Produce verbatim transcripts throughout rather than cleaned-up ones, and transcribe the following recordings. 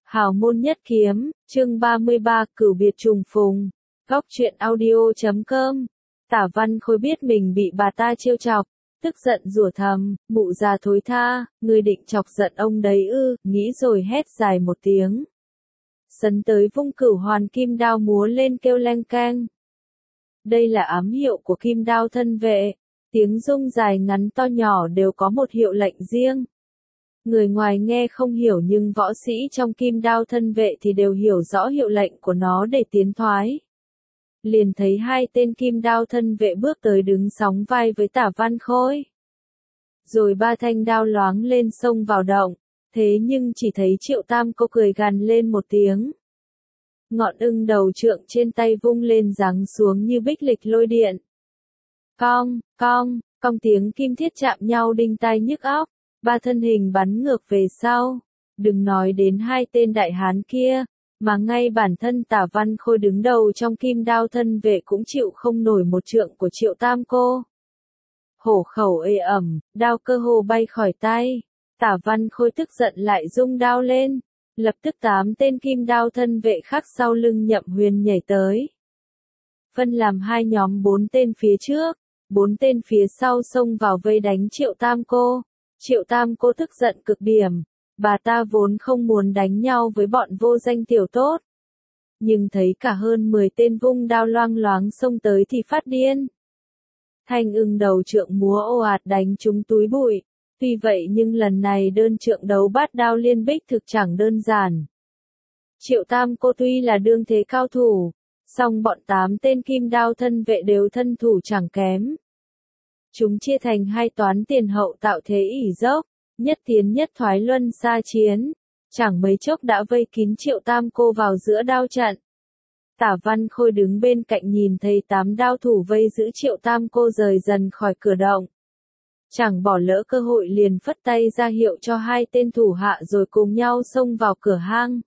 Hào môn nhất kiếm, chương ba mươi ba, cửu biệt trùng phùng. Góc truyện audio chấm com. Tả Văn Khôi biết mình bị bà ta trêu chọc, tức giận rủa thầm, mụ già thối tha, ngươi định chọc giận ông đấy ư, nghĩ rồi hét dài một tiếng. Sấn tới vung cửu hoàn kim đao múa lên kêu leng keng. Đây là ám hiệu của kim đao thân vệ, tiếng rung dài ngắn to nhỏ đều có một hiệu lệnh riêng. Người ngoài nghe không hiểu nhưng võ sĩ trong kim đao thân vệ thì đều hiểu rõ hiệu lệnh của nó để tiến thoái. Liền thấy hai tên kim đao thân vệ bước tới đứng sóng vai với Tả Văn Khôi. Rồi ba thanh đao loáng lên xông vào động, thế nhưng chỉ thấy Triệu Tam Cô cười gằn lên một tiếng. Ngọn ưng đầu trượng trên tay vung lên giáng xuống như bích lịch lôi điện. Cong, cong, cong tiếng kim thiết chạm nhau đinh tai nhức óc. Ba thân hình bắn ngược về sau, đừng nói đến hai tên đại hán kia, mà ngay bản thân Tả Văn Khôi đứng đầu trong kim đao thân vệ cũng chịu không nổi một trượng của Triệu Tam Cô. Hổ khẩu ê ẩm, đao cơ hồ bay khỏi tay, Tả Văn Khôi tức giận lại rung đao lên, lập tức tám tên kim đao thân vệ khác sau lưng Nhậm Huyền nhảy tới. Phân làm hai nhóm bốn tên phía trước, bốn tên phía sau xông vào vây đánh Triệu Tam Cô. Triệu Tam Cô tức giận cực điểm, bà ta vốn không muốn đánh nhau với bọn vô danh tiểu tốt. Nhưng thấy cả hơn mười tên vung đao loang loáng xông tới thì phát điên. Thanh ưng đầu trượng múa ồ ạt đánh trúng túi bụi, tuy vậy nhưng lần này đơn trượng đấu bát đao liên bích thực chẳng đơn giản. Triệu Tam Cô tuy là đương thế cao thủ, song bọn tám tên kim đao thân vệ đều thân thủ chẳng kém. Chúng chia thành hai toán tiền hậu tạo thế ỉ dốc, nhất tiến nhất thoái luân xa chiến, chẳng mấy chốc đã vây kín Triệu Tam Cô vào giữa đao trận. Tả Văn Khôi đứng bên cạnh nhìn thấy tám đao thủ vây giữ Triệu Tam Cô rời dần khỏi cửa động. Chẳng bỏ lỡ cơ hội liền phất tay ra hiệu cho hai tên thủ hạ rồi cùng nhau xông vào cửa hang.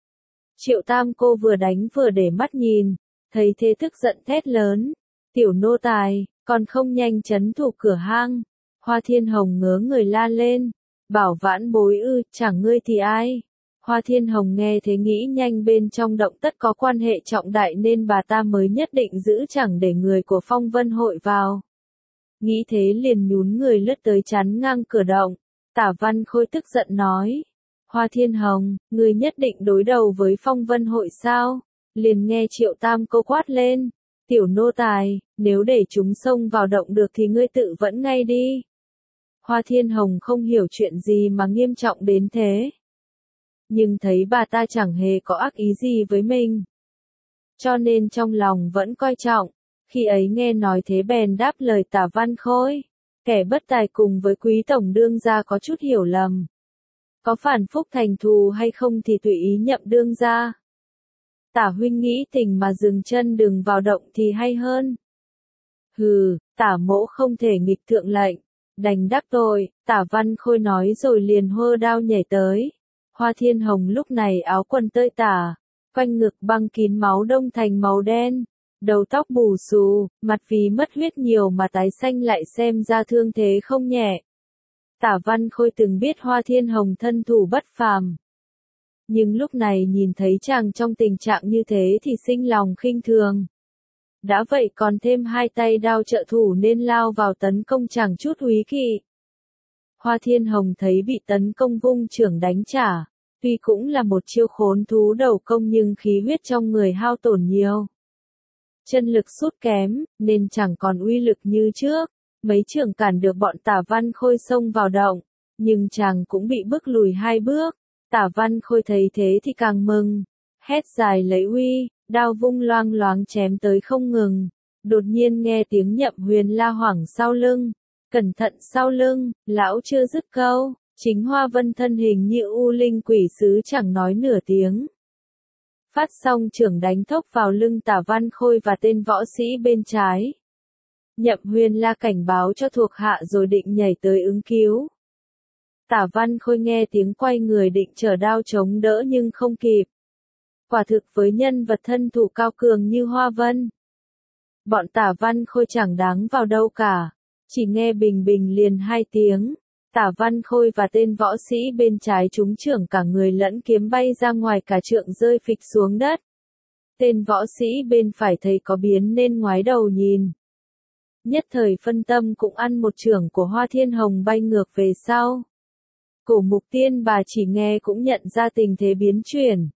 Triệu Tam Cô vừa đánh vừa để mắt nhìn, thấy thế tức giận thét lớn, tiểu nô tài, còn không nhanh chấn thủ cửa hang. Hoa Thiên Hồng ngớ người la lên, bảo Vãn Bối ư, chẳng ngươi thì ai. Hoa Thiên Hồng nghe thế nghĩ nhanh bên trong động tất có quan hệ trọng đại nên bà ta mới nhất định giữ chẳng để người của Phong Vân hội vào. Nghĩ thế liền nhún người lướt tới chắn ngang cửa động. Tả Văn Khôi tức giận nói, Hoa Thiên Hồng, ngươi nhất định đối đầu với Phong Vân hội sao? Liền nghe Triệu Tam Cô quát lên, tiểu nô tài, nếu để chúng xông vào động được thì ngươi tự vẫn ngay đi. Hoa Thiên Hồng không hiểu chuyện gì mà nghiêm trọng đến thế. Nhưng thấy bà ta chẳng hề có ác ý gì với mình. Cho nên trong lòng vẫn coi trọng, khi ấy nghe nói thế bèn đáp lời Tả Văn Khôi. Kẻ bất tài cùng với quý tổng đương gia có chút hiểu lầm. Có phản phúc thành thù hay không thì tùy ý Nhậm đương gia. Tả huynh nghĩ tình mà dừng chân đừng vào động thì hay hơn. Hừ, Tả mỗ không thể nghịch thượng lệnh, đành đáp tội, Tả Văn Khôi nói rồi liền hơ đao nhảy tới. Hoa Thiên Hồng lúc này áo quần tơi tả, quanh ngực băng kín máu đông thành màu đen, đầu tóc bù xù, mặt vì mất huyết nhiều mà tái xanh lại xem ra thương thế không nhẹ. Tả Văn Khôi từng biết Hoa Thiên Hồng thân thủ bất phàm. Nhưng lúc này nhìn thấy chàng trong tình trạng như thế thì sinh lòng khinh thường. Đã vậy còn thêm hai tay đao trợ thủ nên lao vào tấn công chẳng chút úy kỵ. Hoa Thiên Hồng thấy bị tấn công vung chưởng đánh trả, tuy cũng là một chiêu khốn thú đầu công nhưng khí huyết trong người hao tổn nhiều. Chân lực sút kém, nên chẳng còn uy lực như trước, mấy chưởng cản được bọn Tả Văn Khôi xông vào động, nhưng chàng cũng bị bức lùi hai bước. Tả Văn Khôi thấy thế thì càng mừng, hét dài lấy uy, đao vung loang loáng chém tới không ngừng. Đột nhiên nghe tiếng Nhậm Huyền la hoảng sau lưng, cẩn thận sau lưng, lão chưa dứt câu, chính Hoa Vân thân hình như u linh quỷ sứ chẳng nói nửa tiếng. Phát xong chưởng đánh thốc vào lưng Tả Văn Khôi và tên võ sĩ bên trái. Nhậm Huyền la cảnh báo cho thuộc hạ rồi định nhảy tới ứng cứu. Tả Văn Khôi nghe tiếng quay người định trở đao chống đỡ nhưng không kịp. Quả thực với nhân vật thân thủ cao cường như Hoa Vân, bọn Tả Văn Khôi chẳng đáng vào đâu cả, chỉ nghe bình bình liền hai tiếng, Tả Văn Khôi và tên võ sĩ bên trái trúng chưởng cả người lẫn kiếm bay ra ngoài cả trượng rơi phịch xuống đất. Tên võ sĩ bên phải thấy có biến nên ngoái đầu nhìn. Nhất thời phân tâm cũng ăn một chưởng của Hoa Thiên Hồng bay ngược về sau. Cổ Mục Tiên Bà chỉ nghe cũng nhận ra tình thế biến chuyển.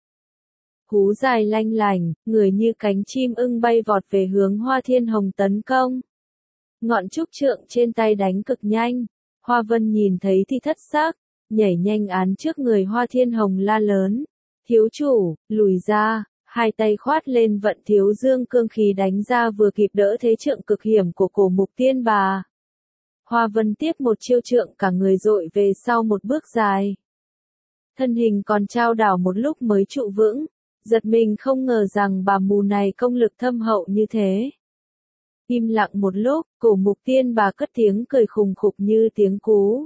Hú dài lanh lành, người như cánh chim ưng bay vọt về hướng Hoa Thiên Hồng tấn công. Ngọn trúc trượng trên tay đánh cực nhanh. Hoa Vân nhìn thấy thì thất sắc, nhảy nhanh án trước người Hoa Thiên Hồng la lớn. Thiếu chủ, lùi ra, hai tay khoát lên vận thiếu dương cương khí đánh ra vừa kịp đỡ thế trượng cực hiểm của Cổ Mục Tiên Bà. Hoa Vân tiếp một chiêu trượng cả người dội về sau một bước dài. Thân hình còn trao đảo một lúc mới trụ vững, giật mình không ngờ rằng bà mù này công lực thâm hậu như thế. Im lặng một lúc, Cổ Mục Tiên Bà cất tiếng cười khùng khục như tiếng cú.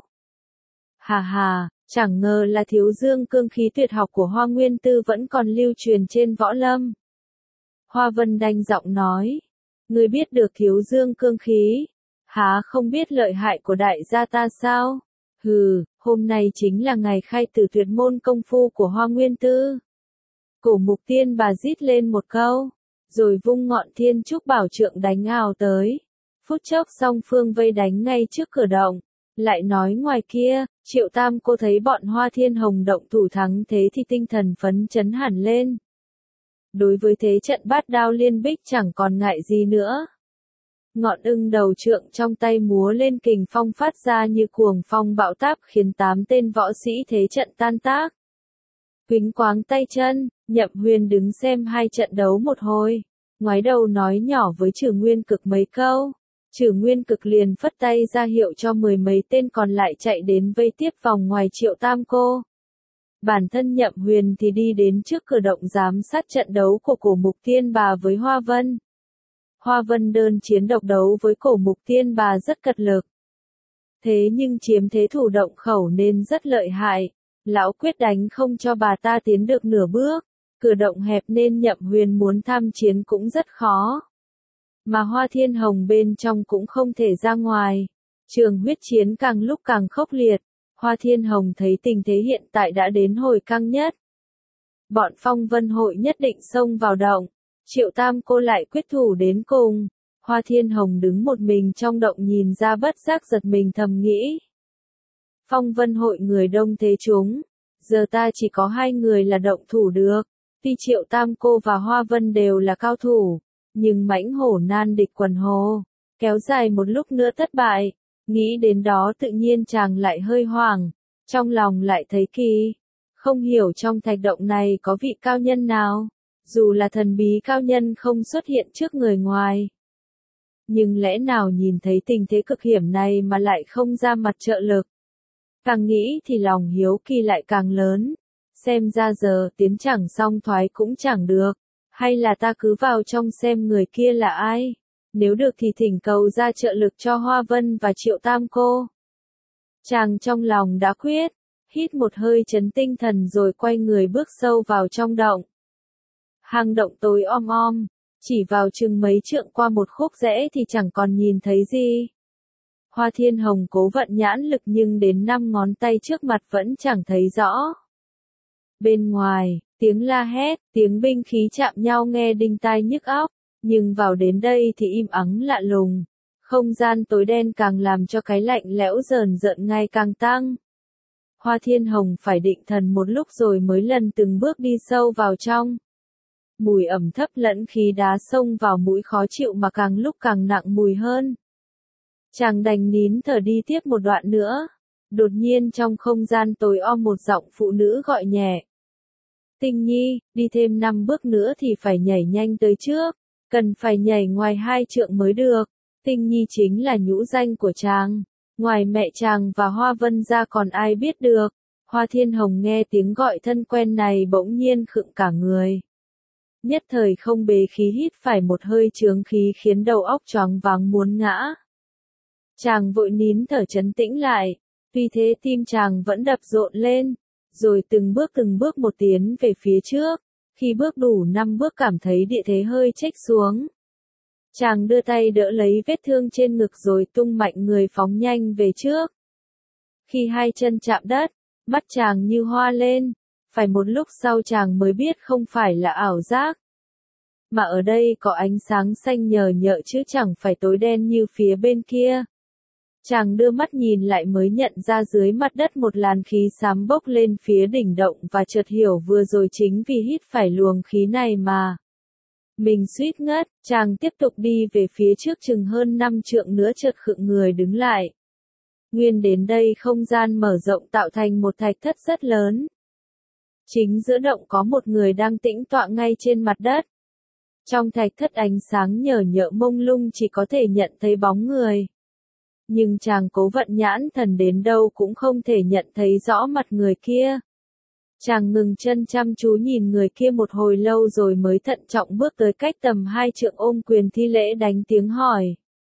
Hà hà, chẳng ngờ là thiếu dương cương khí tuyệt học của Hoa Nguyên Tư vẫn còn lưu truyền trên võ lâm. Hoa Vân đanh giọng nói, ngươi biết được thiếu dương cương khí, há không biết lợi hại của đại gia ta sao? Hừ, hôm nay chính là ngày khai tử tuyệt môn công phu của Hoa Nguyên Tư. Cổ Mục Tiên Bà rít lên một câu, rồi vung ngọn thiên trúc bảo trượng đánh ào tới. Phút chốc song phương vây đánh ngay trước cửa động. Lại nói ngoài kia, Triệu Tam cô thấy bọn Hoa Thiên Hồng động thủ thắng thế thì tinh thần phấn chấn hẳn lên. Đối với thế trận bát đao liên bích chẳng còn ngại gì nữa. Ngọn ưng đầu trượng trong tay múa lên kình phong phát ra như cuồng phong bão táp khiến tám tên võ sĩ thế trận tan tác. Quýnh quáng tay chân, Nhậm Huyền đứng xem hai trận đấu một hồi, ngoái đầu nói nhỏ với Trử Nguyên Cực mấy câu. Trử Nguyên Cực liền phất tay ra hiệu cho mười mấy tên còn lại chạy đến vây tiếp vòng ngoài Triệu Tam cô. Bản thân Nhậm Huyền thì đi đến trước cửa động giám sát trận đấu của Cổ Mục Tiên Bà với Hoa Vân. Hoa Vân đơn chiến độc đấu với Cổ Mục Tiên Bà rất cật lực. Thế nhưng chiếm thế thủ động khẩu nên rất lợi hại. Lão quyết đánh không cho bà ta tiến được nửa bước. Cửa động hẹp nên Nhậm Huyền muốn tham chiến cũng rất khó. Mà Hoa Thiên Hồng bên trong cũng không thể ra ngoài. Trường huyết chiến càng lúc càng khốc liệt. Hoa Thiên Hồng thấy tình thế hiện tại đã đến hồi căng nhất. Bọn Phong Vân hội nhất định xông vào động. Triệu Tam cô lại quyết thủ đến cùng. Hoa Thiên Hồng đứng một mình trong động nhìn ra bất giác giật mình thầm nghĩ. Phong Vân hội người đông thế chúng. Giờ ta chỉ có hai người là động thủ được. Tuy Triệu Tam cô và Hoa Vân đều là cao thủ. Nhưng mãnh hổ nan địch quần hồ. Kéo dài một lúc nữa thất bại. Nghĩ đến đó tự nhiên chàng lại hơi hoảng. Trong lòng lại thấy kỳ. Không hiểu trong thạch động này có vị cao nhân nào. Dù là thần bí cao nhân không xuất hiện trước người ngoài. Nhưng lẽ nào nhìn thấy tình thế cực hiểm này mà lại không ra mặt trợ lực. Càng nghĩ thì lòng hiếu kỳ lại càng lớn. Xem ra giờ tiến chẳng xong thoái cũng chẳng được. Hay là ta cứ vào trong xem người kia là ai. Nếu được thì thỉnh cầu ra trợ lực cho Hoa Vân và Triệu Tam cô. Chàng trong lòng đã quyết. Hít một hơi trấn tinh thần rồi quay người bước sâu vào trong động. Hang động tối om om. Chỉ vào chừng mấy trượng qua một khúc rẽ thì chẳng còn nhìn thấy gì. Hoa Thiên Hồng cố vận nhãn lực nhưng đến năm ngón tay trước mặt vẫn chẳng thấy rõ. Bên ngoài, tiếng la hét, tiếng binh khí chạm nhau nghe đinh tai nhức óc, nhưng vào đến đây thì im ắng lạ lùng. Không gian tối đen càng làm cho cái lạnh lẽo rờn rợn ngày càng tăng. Hoa Thiên Hồng phải định thần một lúc rồi mới lần từng bước đi sâu vào trong. Mùi ẩm thấp lẫn khí đá xông vào mũi khó chịu mà càng lúc càng nặng mùi hơn. Chàng đành nín thở đi tiếp một đoạn nữa. Đột nhiên trong không gian tối om một giọng phụ nữ gọi nhẹ. Tinh Nhi, đi thêm năm bước nữa thì phải nhảy nhanh tới trước. Cần phải nhảy ngoài hai trượng mới được. Tinh Nhi chính là nhũ danh của chàng. Ngoài mẹ chàng và Hoa Vân ra còn ai biết được. Hoa Thiên Hồng nghe tiếng gọi thân quen này bỗng nhiên khựng cả người. Nhất thời không bế khí hít phải một hơi chướng khí khiến đầu óc choáng váng muốn ngã. Chàng vội nín thở trấn tĩnh lại, tuy thế tim chàng vẫn đập rộn lên, rồi từng bước từng bước một tiến về phía trước, khi bước đủ năm bước cảm thấy địa thế hơi chếch xuống. Chàng đưa tay đỡ lấy vết thương trên ngực rồi tung mạnh người phóng nhanh về trước. Khi hai chân chạm đất, mắt chàng như hoa lên, phải một lúc sau chàng mới biết không phải là ảo giác. Mà ở đây có ánh sáng xanh nhờ nhợ chứ chẳng phải tối đen như phía bên kia. Chàng đưa mắt nhìn lại mới nhận ra dưới mặt đất một làn khí xám bốc lên phía đỉnh động và chợt hiểu vừa rồi chính vì hít phải luồng khí này mà mình suýt ngất. Chàng tiếp tục đi về phía trước chừng hơn năm trượng nữa chợt khựng người đứng lại. Nguyên đến đây không gian mở rộng tạo thành một thạch thất rất lớn. Chính giữa động có một người đang tĩnh tọa ngay trên mặt đất. Trong thạch thất ánh sáng nhờ nhợ mông lung chỉ có thể nhận thấy bóng người. Nhưng chàng cố vận nhãn thần đến đâu cũng không thể nhận thấy rõ mặt người kia. Chàng ngừng chân chăm chú nhìn người kia một hồi lâu rồi mới thận trọng bước tới cách tầm hai trượng ôm quyền thi lễ đánh tiếng hỏi.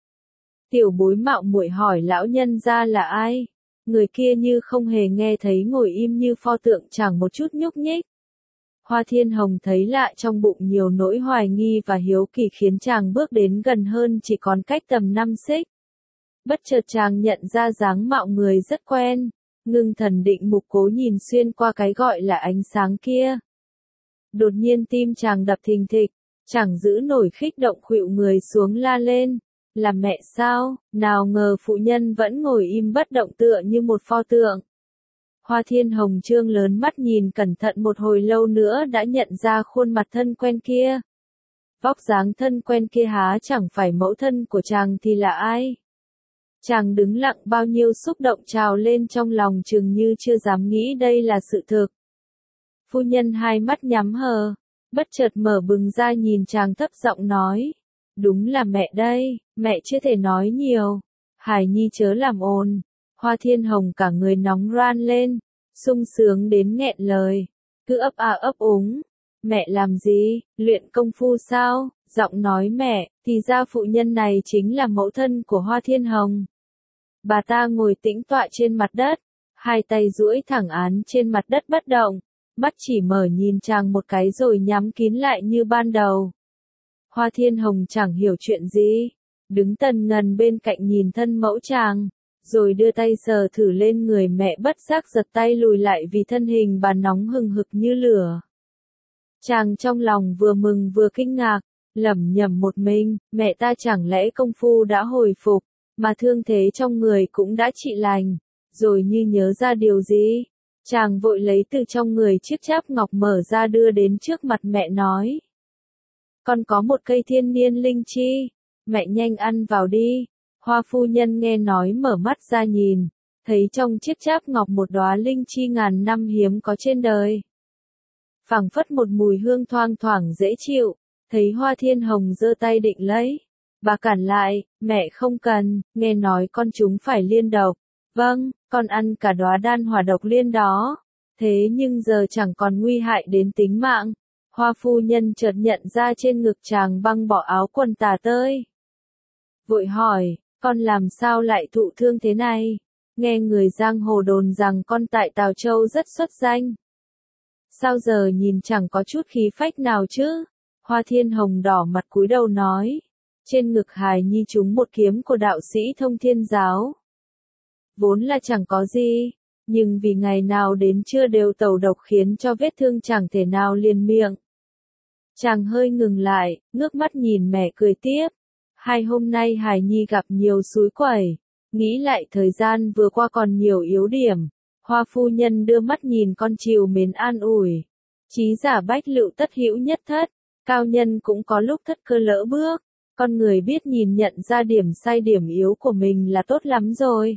Tiểu bối mạo muội hỏi lão nhân gia là ai? Người kia như không hề nghe thấy ngồi im như pho tượng chẳng một chút nhúc nhích. Hoa Thiên Hồng thấy lạ trong bụng nhiều nỗi hoài nghi và hiếu kỳ khiến chàng bước đến gần hơn chỉ còn cách tầm năm xích. Bất chợt chàng nhận ra dáng mạo người rất quen, ngưng thần định mục cố nhìn xuyên qua cái gọi là ánh sáng kia. Đột nhiên tim chàng đập thình thịch, chàng giữ nổi khích động khuỵu người xuống la lên, là mẹ sao? Nào ngờ phụ nhân vẫn ngồi im bất động tựa như một pho tượng. Hoa Thiên Hồng trương lớn mắt nhìn cẩn thận một hồi lâu nữa đã nhận ra khuôn mặt thân quen kia. Vóc dáng thân quen kia há chẳng phải mẫu thân của chàng thì là ai? Chàng đứng lặng bao nhiêu xúc động trào lên trong lòng chừng như chưa dám nghĩ đây là sự thực. Phu nhân hai mắt nhắm hờ, bất chợt mở bừng ra nhìn chàng thấp giọng nói. Đúng là mẹ đây, mẹ chưa thể nói nhiều. Hải Nhi chớ làm ồn. Hoa Thiên Hồng cả người nóng ran lên, sung sướng đến nghẹn lời. Cứ ấp à ấp úng. Mẹ làm gì, luyện công phu sao? Giọng nói mẹ, thì ra phụ nhân này chính là mẫu thân của Hoa Thiên Hồng. Bà ta ngồi tĩnh tọa trên mặt đất, hai tay duỗi thẳng án trên mặt đất bất động, mắt chỉ mở nhìn chàng một cái rồi nhắm kín lại như ban đầu. Hoa Thiên Hồng chẳng hiểu chuyện gì, đứng tần ngần bên cạnh nhìn thân mẫu chàng, rồi đưa tay sờ thử lên người mẹ bất giác giật tay lùi lại vì thân hình bà nóng hừng hực như lửa. Chàng trong lòng vừa mừng vừa kinh ngạc, lẩm nhẩm một mình, mẹ ta chẳng lẽ công phu đã hồi phục, mà thương thế trong người cũng đã trị lành, rồi như nhớ ra điều gì, chàng vội lấy từ trong người chiếc cháp ngọc mở ra đưa đến trước mặt mẹ nói. Con có một cây thiên niên linh chi, mẹ nhanh ăn vào đi. Hoa phu nhân nghe nói mở mắt ra nhìn, thấy trong chiếc cháp ngọc một đóa linh chi ngàn năm hiếm có trên đời. Phảng phất một mùi hương thoang thoảng dễ chịu, thấy Hoa Thiên Hồng giơ tay định lấy. Bà cản lại, mẹ không cần, nghe nói con chúng phải liên độc. Vâng, con ăn cả đóa đan hỏa độc liên đó. Thế nhưng giờ chẳng còn nguy hại đến tính mạng. Hoa phu nhân chợt nhận ra trên ngực chàng băng bỏ áo quần tả tơi. Vội hỏi, con làm sao lại thụ thương thế này? Nghe người giang hồ đồn rằng con tại Tào Châu rất xuất danh. Sao giờ nhìn chẳng có chút khí phách nào chứ? Hoa Thiên Hồng đỏ mặt cúi đầu nói. Trên ngực Hài Nhi trúng một kiếm của đạo sĩ Thông Thiên Giáo. Vốn là chẳng có gì, nhưng vì ngày nào đến trưa đều tẩu độc khiến cho vết thương chẳng thể nào liền miệng. Chàng hơi ngừng lại, ngước mắt nhìn mẹ cười tiếp. Hai hôm nay Hải Nhi gặp nhiều xúi quẩy, nghĩ lại thời gian vừa qua còn nhiều yếu điểm. Hoa phu nhân đưa mắt nhìn con trìu mến an ủi. Chí giả bách lựu tất hữu nhất thất, cao nhân cũng có lúc thất cơ lỡ bước. Con người biết nhìn nhận ra điểm sai điểm yếu của mình là tốt lắm rồi.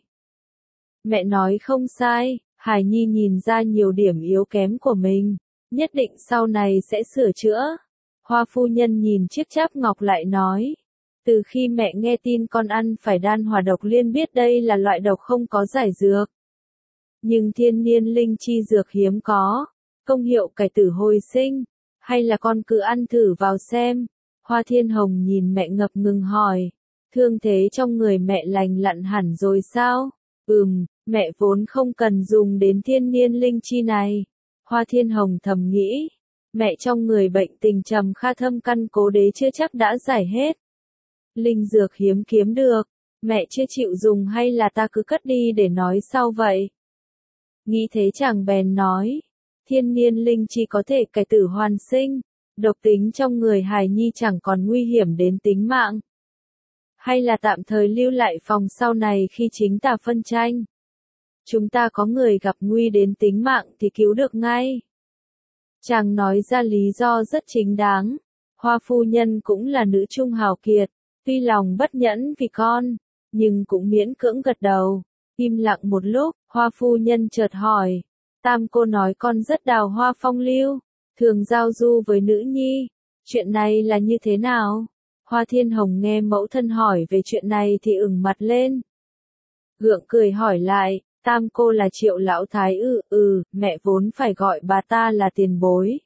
Mẹ nói không sai, Hải Nhi nhìn ra nhiều điểm yếu kém của mình, nhất định sau này sẽ sửa chữa. Hoa phu nhân nhìn chiếc cháp ngọc lại nói. Từ khi mẹ nghe tin con ăn phải đan hỏa độc liên biết đây là loại độc không có giải dược. Nhưng thiên niên linh chi dược hiếm có, công hiệu cải tử hồi sinh, hay là con cứ ăn thử vào xem. Hoa Thiên Hồng nhìn mẹ ngập ngừng hỏi, thương thế trong người mẹ lành lặn hẳn rồi sao? Ừm, mẹ vốn không cần dùng đến thiên niên linh chi này. Hoa Thiên Hồng thầm nghĩ, mẹ trong người bệnh tình trầm kha thâm căn cố đế chưa chắc đã giải hết. Linh dược hiếm kiếm được, Mẹ chưa chịu dùng hay là ta cứ cất đi để nói sau vậy? Nghĩ thế chàng bèn nói, thiên niên linh chi có thể cải tử hoàn sinh, độc tính trong người hài nhi chẳng còn nguy hiểm đến tính mạng. Hay là tạm thời lưu lại phòng sau này khi chính ta phân tranh. Chúng ta có người gặp nguy đến tính mạng thì cứu được ngay. Chàng nói ra lý do rất chính đáng. Hoa phu nhân cũng là nữ trung hào kiệt, tuy lòng bất nhẫn vì con, nhưng cũng miễn cưỡng gật đầu. Im lặng một lúc, Hoa phu nhân chợt hỏi, Tam cô nói con rất đào hoa phong lưu, thường giao du với nữ nhi, chuyện này là như thế nào? Hoa Thiên Hồng nghe mẫu thân hỏi về chuyện này thì ửng mặt lên. Gượng cười hỏi lại, Tam cô là Triệu lão thái ư? Ừ, mẹ vốn phải gọi bà ta là tiền bối.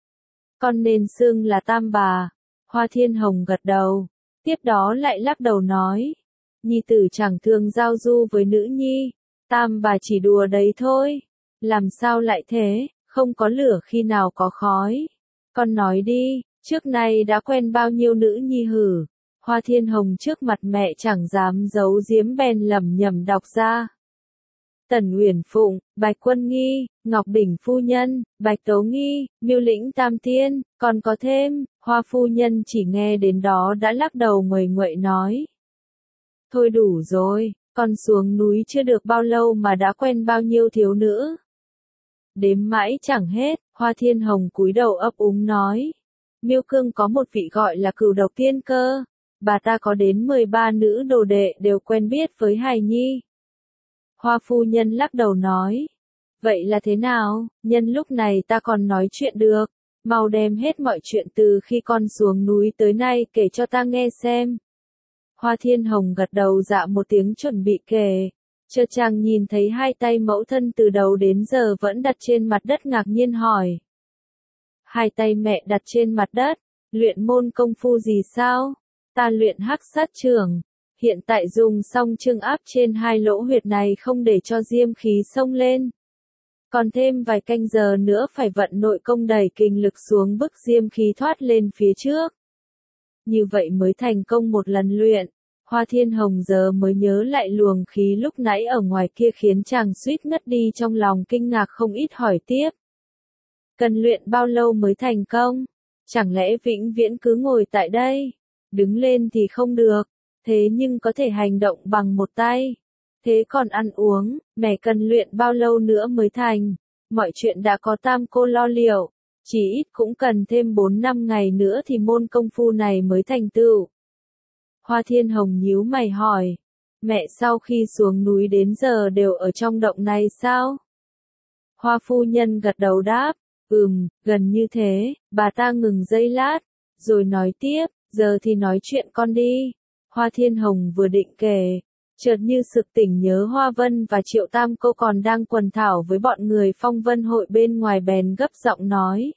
Con nên xưng là Tam bà. Hoa Thiên Hồng gật đầu, tiếp đó lại lắc đầu nói, nhi tử chẳng thường giao du với nữ nhi, Tam bà chỉ đùa đấy thôi. Làm sao lại thế, không có lửa khi nào có khói. Con nói đi, trước nay đã quen bao nhiêu nữ nhi hử? Hoa Thiên Hồng trước mặt mẹ chẳng dám giấu giếm bèn lẩm nhẩm đọc ra. Tần Uyển Phụng, Bạch Quân Nghi, Ngọc Đỉnh Phu Nhân, Bạch Tố Nghi, Miêu Lĩnh Tam Tiên, còn có thêm. Hoa phu nhân chỉ nghe đến đó đã lắc đầu nguầy nguậy nói. Thôi đủ rồi, con xuống núi chưa được bao lâu mà đã quen bao nhiêu thiếu nữ. Đếm mãi chẳng hết, Hoa Thiên Hồng cúi đầu ấp úng nói. Miêu Cương có một vị gọi là Cửu Độc Tiên cơ, bà ta có đến mười ba nữ đồ đệ đều quen biết với hài nhi. Hoa phu nhân lắc đầu nói. Vậy là thế nào, nhân lúc này ta còn nói chuyện được, mau đem hết mọi chuyện từ khi con xuống núi tới nay kể cho ta nghe xem. Hoa Thiên Hồng gật đầu dạ một tiếng chuẩn bị kể. Chợt chàng nhìn thấy hai tay mẫu thân từ đầu đến giờ vẫn đặt trên mặt đất ngạc nhiên hỏi. Hai tay mẹ đặt trên mặt đất, luyện môn công phu gì sao? Ta luyện hắc sát trưởng, hiện tại dùng xong trưng áp trên hai lỗ huyệt này không để cho diêm khí xông lên. Còn thêm vài canh giờ nữa phải vận nội công đẩy kinh lực xuống bức diêm khí thoát lên phía trước. Như vậy mới thành công một lần luyện. Hoa Thiên Hồng giờ mới nhớ lại luồng khí lúc nãy ở ngoài kia khiến chàng suýt ngất đi trong lòng kinh ngạc không ít hỏi tiếp. Cần luyện bao lâu mới thành công? Chẳng lẽ vĩnh viễn cứ ngồi tại đây? Đứng lên thì không được, thế nhưng có thể hành động bằng một tay. Thế còn ăn uống, mẹ cần luyện bao lâu nữa mới thành? Mọi chuyện đã có Tam cô lo liệu, chỉ ít cũng cần thêm bốn năm ngày nữa thì môn công phu này mới thành tựu. Hoa Thiên Hồng nhíu mày hỏi, mẹ sau khi xuống núi đến giờ đều ở trong động này sao? Hoa phu nhân gật đầu đáp, ừm, gần như thế. Bà ta ngừng giây lát, rồi nói tiếp, giờ thì nói chuyện con đi. Hoa Thiên Hồng vừa định kể, chợt như sực tỉnh nhớ Hoa Vân và Triệu Tam cô còn đang quần thảo với bọn người Phong Vân hội bên ngoài bèn gấp giọng nói.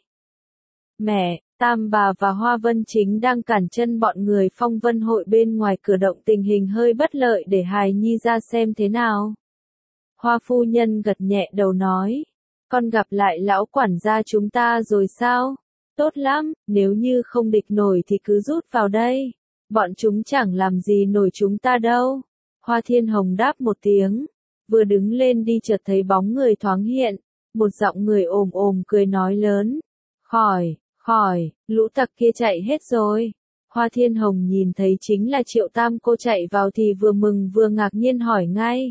Mẹ, Tam bà và Hoa Vân chính đang cản chân bọn người Phong Vân hội bên ngoài cửa động, tình hình hơi bất lợi để hài nhi ra xem thế nào. Hoa phu nhân gật nhẹ đầu nói, con gặp lại lão quản gia chúng ta rồi sao? Tốt lắm, nếu như không địch nổi thì cứ rút vào đây. Bọn chúng chẳng làm gì nổi chúng ta đâu. Hoa Thiên Hồng đáp một tiếng, vừa đứng lên đi chợt thấy bóng người thoáng hiện, một giọng người ồm ồm cười nói lớn. Khỏi, khỏi, lũ tặc kia chạy hết rồi. Hoa Thiên Hồng nhìn thấy chính là Triệu Tam cô chạy vào thì vừa mừng vừa ngạc nhiên hỏi ngay.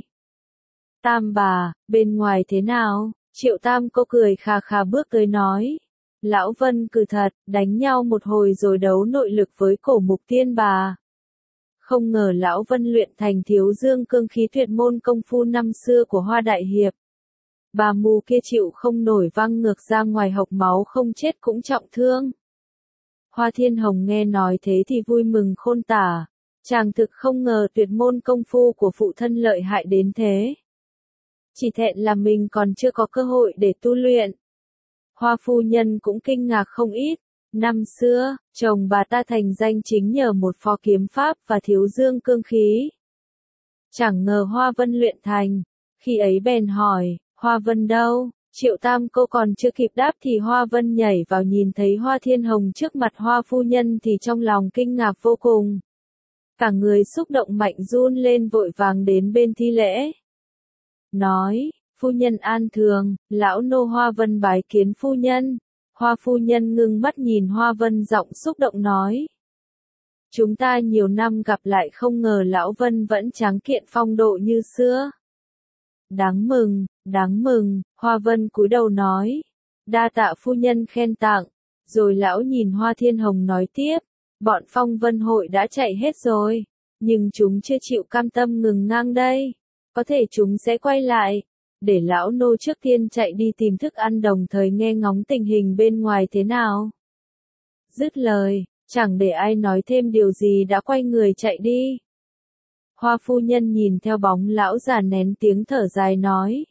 Tam bà, bên ngoài thế nào? Triệu Tam cô cười khà khà bước tới nói. Lão Vân cừ thật, đánh nhau một hồi rồi đấu nội lực với Cổ Mục Tiên bà. Không ngờ Lão Vân luyện thành Thiếu Dương Cương Khí tuyệt môn công phu năm xưa của Hoa Đại Hiệp. Bà mù kia chịu không nổi văng ngược ra ngoài hộc máu không chết cũng trọng thương. Hoa Thiên Hồng nghe nói thế thì vui mừng khôn tả. Chàng thực không ngờ tuyệt môn công phu của phụ thân lợi hại đến thế. Chỉ thẹn là mình còn chưa có cơ hội để tu luyện. Hoa phu nhân cũng kinh ngạc không ít. Năm xưa, chồng bà ta thành danh chính nhờ một phó kiếm pháp và Thiếu Dương Cương Khí. Chẳng ngờ Hoa Vân luyện thành. Khi ấy bèn hỏi, Hoa Vân đâu? Triệu Tam cô còn chưa kịp đáp thì Hoa Vân nhảy vào nhìn thấy Hoa Thiên Hồng trước mặt Hoa phu nhân thì trong lòng kinh ngạc vô cùng. Cả người xúc động mạnh run lên vội vàng đến bên thi lễ. Nói, phu nhân an thường, lão nô Hoa Vân bái kiến phu nhân. Hoa phu nhân ngưng mắt nhìn Hoa Vân giọng xúc động nói. Chúng ta nhiều năm gặp lại không ngờ lão Vân vẫn tráng kiện phong độ như xưa. Đáng mừng, đáng mừng, Hoa Vân cúi đầu nói. Đa tạ phu nhân khen tặng. Rồi lão nhìn Hoa Thiên Hồng nói tiếp. Bọn Phong Vân hội đã chạy hết rồi. Nhưng chúng chưa chịu cam tâm ngừng ngang đây. Có thể chúng sẽ quay lại. Để lão nô trước tiên chạy đi tìm thức ăn đồng thời nghe ngóng tình hình bên ngoài thế nào. Dứt lời, chẳng để ai nói thêm điều gì đã quay người chạy đi. Hoa phu nhân nhìn theo bóng lão già nén tiếng thở dài nói.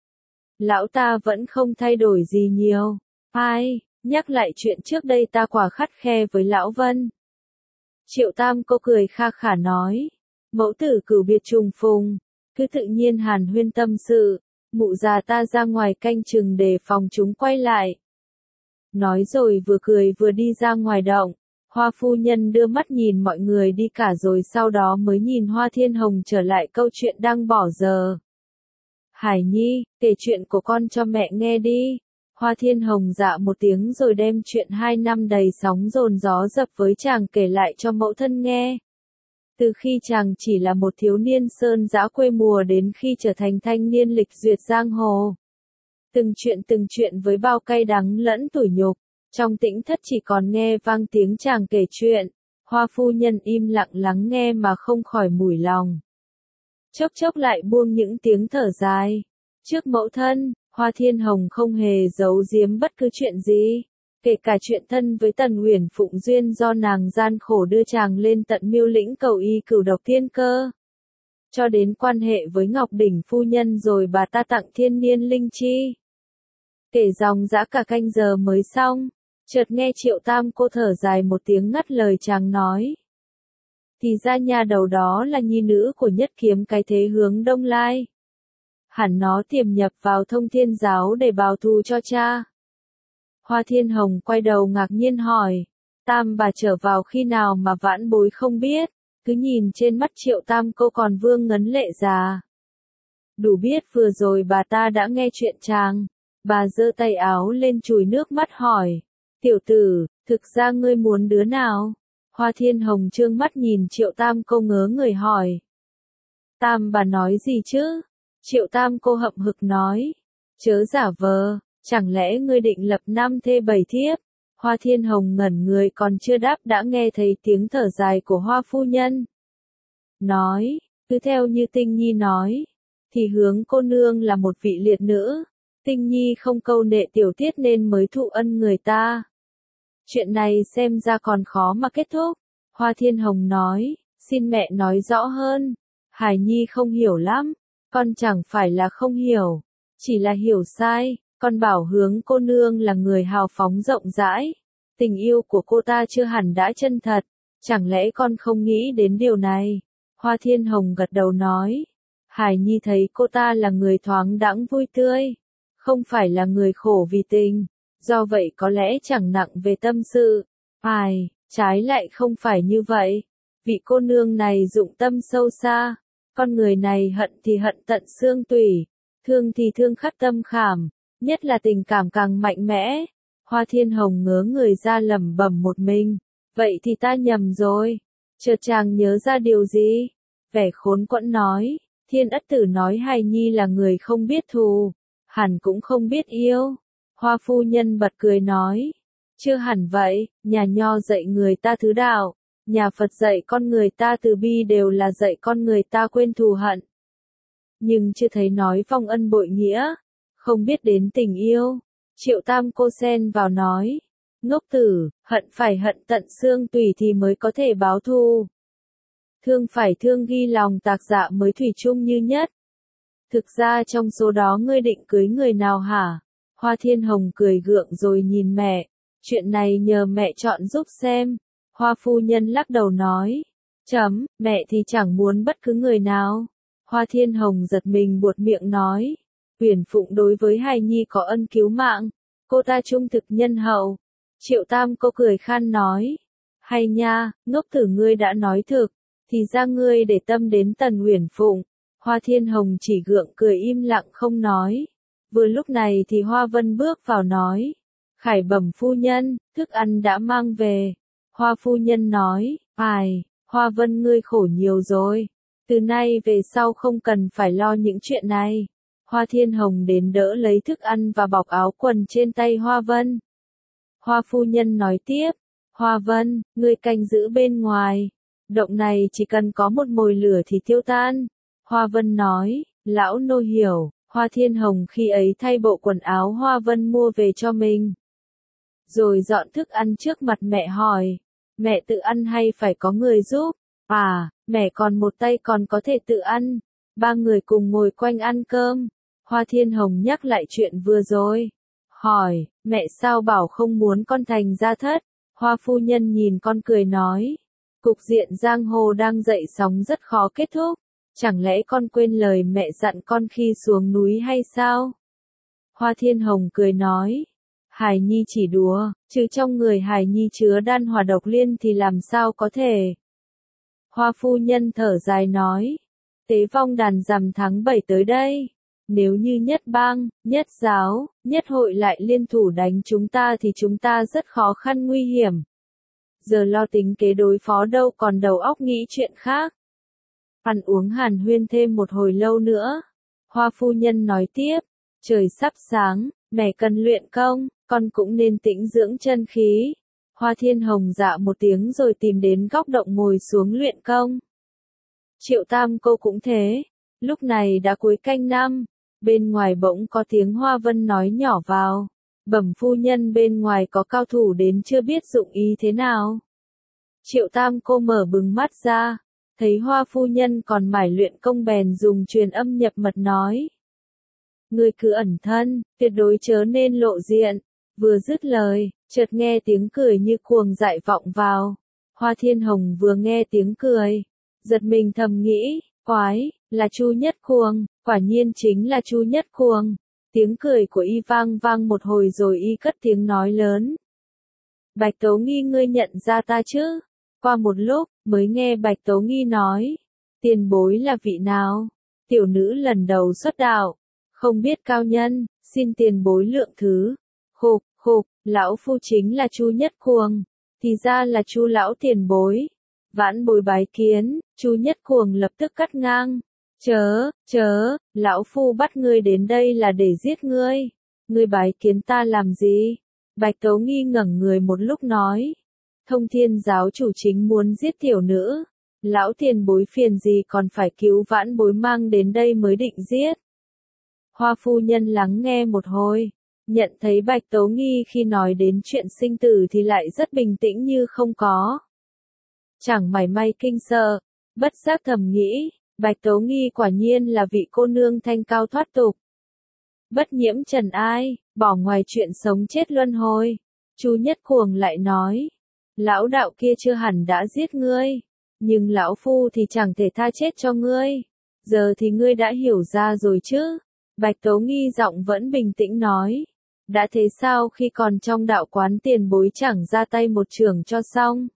Lão ta vẫn không thay đổi gì nhiều. Ai, nhắc lại chuyện trước đây ta quả khắt khe với lão Vân. Triệu Tam cô cười kha khả nói. Mẫu tử cửu biệt trùng phùng. Cứ tự nhiên hàn huyên tâm sự. Mụ già ta ra ngoài canh chừng để phòng chúng quay lại. Nói rồi vừa cười vừa đi ra ngoài động. Hoa phu nhân đưa mắt nhìn mọi người đi cả rồi sau đó mới nhìn Hoa Thiên Hồng trở lại câu chuyện đang bỏ giờ. Hải Nhi, kể chuyện của con cho mẹ nghe đi. Hoa Thiên Hồng dạ một tiếng rồi đem chuyện hai năm đầy sóng dồn gió dập với chàng kể lại cho mẫu thân nghe. Từ khi chàng chỉ là một thiếu niên sơn dã quê mùa đến khi trở thành thanh niên lịch duyệt giang hồ. Từng chuyện từng chuyện với bao cay đắng lẫn tủi nhục. Trong tĩnh thất chỉ còn nghe vang tiếng chàng kể chuyện. Hoa phu nhân im lặng lắng nghe mà không khỏi mủi lòng. Chốc chốc lại buông những tiếng thở dài. Trước mẫu thân, Hoa Thiên Hồng không hề giấu giếm bất cứ chuyện gì. Kể cả chuyện thân với Tần Uyển Phụng duyên do nàng gian khổ đưa chàng lên tận Miêu Lĩnh cầu y cửu độc thiên cơ. Cho đến quan hệ với Ngọc Đỉnh phu nhân rồi bà ta tặng thiên niên linh chi. Kể dòng dã cả canh giờ mới xong. Chợt nghe Triệu Tam cô thở dài một tiếng ngắt lời chàng nói. Thì ra nhà đầu đó là nhi nữ của Nhất Kiếm cái thế hướng Đông Lai. Hẳn nó tiềm nhập vào Thông Thiên giáo để báo thù cho cha. Hoa Thiên Hồng quay đầu ngạc nhiên hỏi. Tam bà trở vào khi nào mà vãn bối không biết. Cứ nhìn trên mắt Triệu Tam cô còn vương ngấn lệ già. Đủ biết vừa rồi bà ta đã nghe chuyện chàng. Bà giơ tay áo lên chùi nước mắt hỏi. Tiểu tử, thực ra ngươi muốn đứa nào? Hoa Thiên Hồng trương mắt nhìn Triệu Tam cô ngớ người hỏi. Tam bà nói gì chứ? Triệu Tam cô hậm hực nói. Chớ giả vờ, chẳng lẽ ngươi định lập năm thê bảy thiếp? Hoa Thiên Hồng ngẩn người còn chưa đáp đã nghe thấy tiếng thở dài của Hoa phu nhân. Nói, cứ theo như Tinh Nhi nói, thì hướng cô nương là một vị liệt nữ. Tinh Nhi không câu nệ tiểu tiết nên mới thụ ân người ta. Chuyện này xem ra còn khó mà kết thúc. Hoa Thiên Hồng nói, xin mẹ nói rõ hơn. Hải Nhi không hiểu lắm. Con chẳng phải là không hiểu. Chỉ là hiểu sai. Con bảo hướng cô nương là người hào phóng rộng rãi. Tình yêu của cô ta chưa hẳn đã chân thật. Chẳng lẽ con không nghĩ đến điều này? Hoa Thiên Hồng gật đầu nói. Hải Nhi thấy cô ta là người thoáng đãng vui tươi. Không phải là người khổ vì tình. Do vậy có lẽ chẳng nặng về tâm sự. Ai, trái lại không phải như vậy. Vị cô nương này dụng tâm sâu xa. Con người này hận thì hận tận xương tủy. Thương thì thương khắc tâm khảm. Nhất là tình cảm càng mạnh mẽ. Hoa Thiên Hồng ngớ người ra lẩm bẩm một mình. Vậy thì ta nhầm rồi. Chợt chàng nhớ ra điều gì? Vẻ khốn quẫn nói. Thiên Ất Tử nói Hài Nhi là người không biết thù. Hẳn cũng không biết yêu. Hoa phu nhân bật cười nói. Chưa hẳn vậy, nhà Nho dạy người ta thứ đạo. Nhà Phật dạy con người ta từ bi đều là dạy con người ta quên thù hận. Nhưng chưa thấy nói vong ân bội nghĩa. Không biết đến tình yêu. Triệu Tam cô xen vào nói. Ngốc tử, hận phải hận tận xương tủy thì mới có thể báo thù. Thương phải thương ghi lòng tạc dạ mới thủy chung như nhất. Thực ra trong số đó ngươi định cưới người nào hả? Hoa Thiên Hồng cười gượng rồi nhìn mẹ. Chuyện này nhờ mẹ chọn giúp xem. Hoa phu nhân lắc đầu nói. Chấm, mẹ thì chẳng muốn bất cứ người nào. Hoa Thiên Hồng giật mình buột miệng nói. Uyển Phụng đối với Hài Nhi có ân cứu mạng. Cô ta trung thực nhân hậu. Triệu Tam cô cười khan nói. Hay nha, ngốc tử ngươi đã nói thực. thì ra ngươi để tâm đến Tần Uyển Phụng. Hoa Thiên Hồng chỉ gượng cười im lặng không nói. Vừa lúc này thì Hoa Vân bước vào nói. Khải bẩm phu nhân, thức ăn đã mang về. Hoa phu nhân nói, ai, Hoa Vân ngươi khổ nhiều rồi. Từ nay về sau không cần phải lo những chuyện này. Hoa Thiên Hồng đến đỡ lấy thức ăn và bọc áo quần trên tay Hoa Vân. Hoa phu nhân nói tiếp, Hoa Vân, ngươi canh giữ bên ngoài. Động này chỉ cần có một mồi lửa thì tiêu tan. Hoa Vân nói, lão nô hiểu. Hoa Thiên Hồng khi ấy thay bộ quần áo Hoa Vân mua về cho mình. Rồi dọn thức ăn trước mặt mẹ hỏi, mẹ tự ăn hay phải có người giúp? À, mẹ còn một tay còn có thể tự ăn. Ba người cùng ngồi quanh ăn cơm. Hoa Thiên Hồng nhắc lại chuyện vừa rồi. Hỏi, mẹ sao bảo không muốn con thành gia thất? Hoa phu nhân nhìn con cười nói, cục diện giang hồ đang dậy sóng rất khó kết thúc. Chẳng lẽ con quên lời mẹ dặn con khi xuống núi hay sao? Hoa Thiên Hồng cười nói, Hải Nhi chỉ đùa, chứ trong người Hải Nhi chứa đan hỏa độc liên thì làm sao có thể. Hoa phu nhân thở dài nói, tế vong đàn rằm tháng bảy tới đây. Nếu như nhất bang, nhất giáo, nhất hội lại liên thủ đánh chúng ta thì chúng ta rất khó khăn nguy hiểm. Giờ lo tính kế đối phó đâu còn đầu óc nghĩ chuyện khác. Ăn uống hàn huyên thêm một hồi lâu nữa. Hoa phu nhân nói tiếp, trời sắp sáng, mẹ cần luyện công, con cũng nên tĩnh dưỡng chân khí. Hoa Thiên Hồng dạ một tiếng rồi tìm đến góc động ngồi xuống luyện công. Triệu Tam cô cũng thế. Lúc này đã cuối canh năm, bên ngoài bỗng có tiếng Hoa Vân nói nhỏ vào. Bẩm phu nhân bên ngoài có cao thủ đến chưa biết dụng ý thế nào. Triệu Tam cô mở bừng mắt ra, thấy Hoa phu nhân còn mải luyện công bèn dùng truyền âm nhập mật nói. Ngươi cứ ẩn thân, tuyệt đối chớ nên lộ diện. Vừa dứt lời, chợt nghe tiếng cười như cuồng dại vọng vào. Hoa Thiên Hồng vừa nghe tiếng cười, giật mình thầm nghĩ, quái, là Chu Nhất Cuồng, quả nhiên chính là Chu Nhất Cuồng. Tiếng cười của y vang vang một hồi rồi y cất tiếng nói lớn. Bạch Tố Nghi ngươi nhận ra ta chứ? Qua một lúc, mới nghe Bạch Tố Nghi nói. Tiền bối là vị nào? Tiểu nữ lần đầu xuất đạo. Không biết cao nhân, xin tiền bối lượng thứ. Khục, khục, lão phu chính là Chu Nhất Cuồng. Thì ra là Chu lão tiền bối. Vãn bối bái kiến, Chu Nhất Cuồng lập tức cắt ngang. Chớ, chớ, lão phu bắt ngươi đến đây là để giết ngươi. Ngươi bái kiến ta làm gì? Bạch Tố Nghi ngẩng người một lúc nói. Thông Thiên giáo chủ chính muốn giết tiểu nữ. Lão tiền bối phiền gì còn phải cứu vãn bối mang đến đây mới định giết. Hoa phu nhân lắng nghe một hồi, nhận thấy Bạch Tố Nghi khi nói đến chuyện sinh tử thì lại rất bình tĩnh như không có. Chẳng mảy may kinh sợ, bất giác thầm nghĩ, Bạch Tố Nghi quả nhiên là vị cô nương thanh cao thoát tục. Bất nhiễm trần ai, bỏ ngoài chuyện sống chết luân hồi. Chu Nhất Cuồng lại nói, lão đạo kia chưa hẳn đã giết ngươi, nhưng lão phu thì chẳng thể tha chết cho ngươi. Giờ thì ngươi đã hiểu ra rồi chứ? Bạch Tố Nghi giọng vẫn bình tĩnh nói. Đã thế sao khi còn trong đạo quán tiền bối chẳng ra tay một trường cho xong?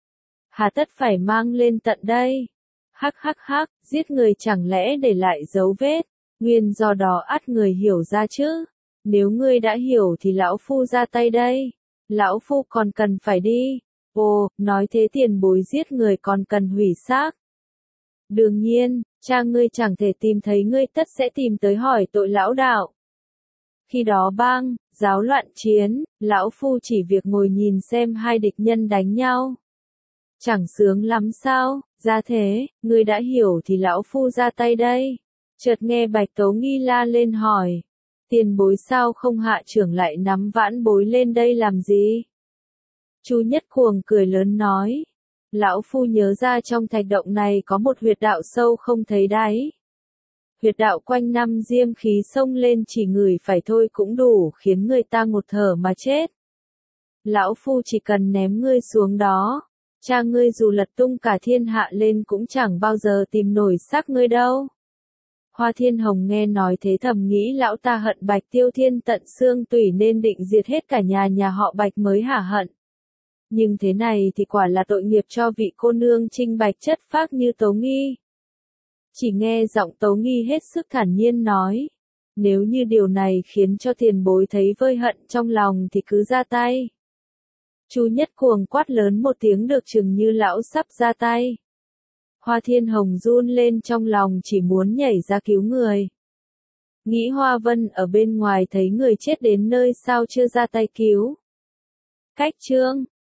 Hà tất phải mang lên tận đây? Hắc hắc hắc, giết người chẳng lẽ để lại dấu vết? Nguyên do đó ắt người hiểu ra chứ? Nếu ngươi đã hiểu thì lão phu ra tay đây. Lão phu còn cần phải đi. Ồ, nói thế tiền bối giết người còn cần hủy xác. Đương nhiên, cha ngươi chẳng thể tìm thấy ngươi tất sẽ tìm tới hỏi tội lão đạo. Khi đó bang, giáo loạn chiến, lão phu chỉ việc ngồi nhìn xem hai địch nhân đánh nhau. Chẳng sướng lắm sao, ra thế, ngươi đã hiểu thì lão phu ra tay đây. Chợt nghe Bạch Tố Nghi la lên hỏi. Tiền bối sao không hạ trưởng lại nắm vãn bối lên đây làm gì? Chu Nhất Cuồng cười lớn nói. Lão phu nhớ ra trong thạch động này có một huyệt đạo sâu không thấy đáy. Huyệt đạo quanh năm diêm khí xông lên chỉ ngửi phải thôi cũng đủ khiến người ta ngột thở mà chết. Lão phu chỉ cần ném ngươi xuống đó, cha ngươi dù lật tung cả thiên hạ lên cũng chẳng bao giờ tìm nổi xác ngươi đâu. Hoa Thiên Hồng nghe nói thế thầm nghĩ lão ta hận Bạch Tiêu Thiên tận xương tủy nên định diệt hết cả nhà nhà họ Bạch mới hả hận. Nhưng thế này thì quả là tội nghiệp cho vị cô nương trinh bạch chất phác như Tố Nghi. Chỉ nghe giọng Tố Nghi hết sức thản nhiên nói. Nếu như điều này khiến cho tiền bối thấy vơi hận trong lòng thì cứ ra tay. Chu Nhất Cuồng quát lớn một tiếng được chừng như lão sắp ra tay. Hoa Thiên Hồng run lên trong lòng chỉ muốn nhảy ra cứu người. Nghĩ Hoa Vân ở bên ngoài thấy người chết đến nơi sao chưa ra tay cứu. Cách chương